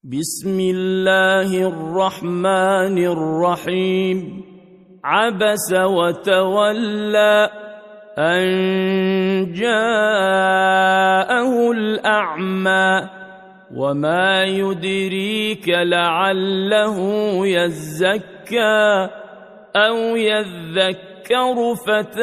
بسم الله الرحمن الرحيم عبس وتولى أن جاءه الأعمى وما يدريك لعله يزكى أو يذكر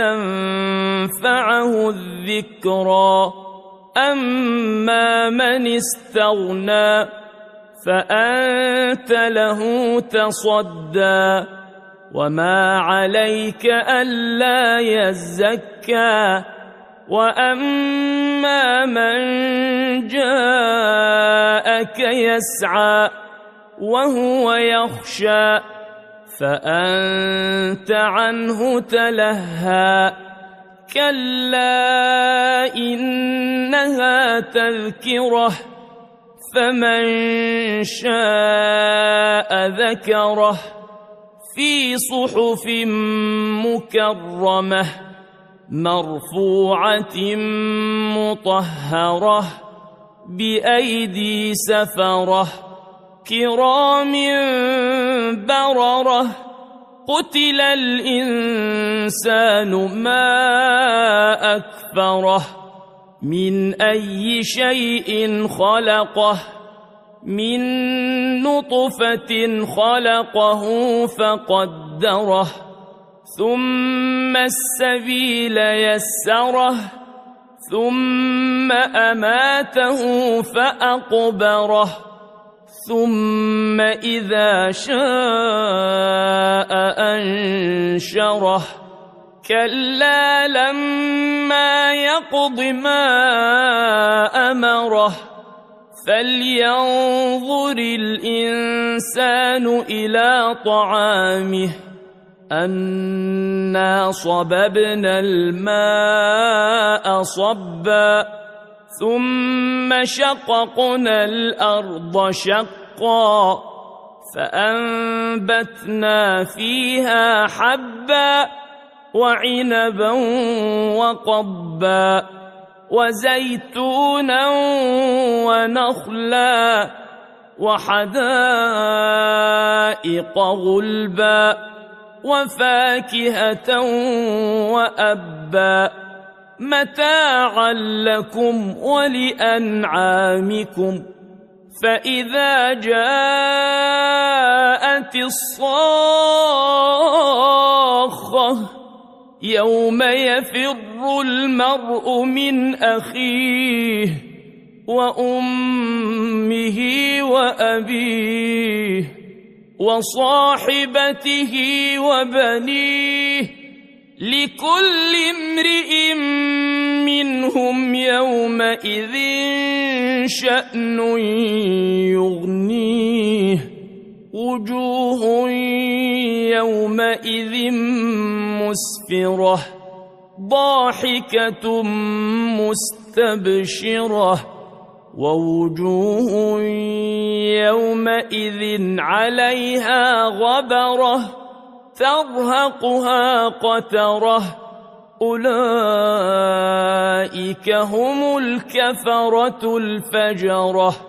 فتنفعه الذكرى أما من استغنى فأنت له تصدى وما عليك ألا يزكى وأما من جاءك يسعى وهو يخشى فأنت عنه تلهى كلا إنها تذكرة فمن شاء ذكره في صحف مكرمة مرفوعة مطهرة بأيدي سفرة كرام بررة قتل الإنسان ما أكفره من أي شيء خلقه من نطفة خلقه فقدره ثم السبيل يسره ثم أماته فأقبره ثم إذا شاء أنشره كلا لما يقض ما أمره فلينظر الإنسان إلى طعامه أنا صببنا الماء صبا ثم شققنا الأرض شقا فأنبتنا فيها حبا وعنبا وقبا وزيتونا ونخلا وحدائق غلبا وفاكهة وأبا متاعا لكم ولأنعامكم فإذا جاءت الصاخة يوم يفر المرء من أخيه وأمه وأبيه وصاحبته وبنيه لكل امرئ منهم يومئذ شأن يغنيه وجوه يومئذ مسفرة ضاحكة مستبشرة ووجوه يومئذ عليها غبرة ترهقها قترة أولئك هم الكفرة الفجرة.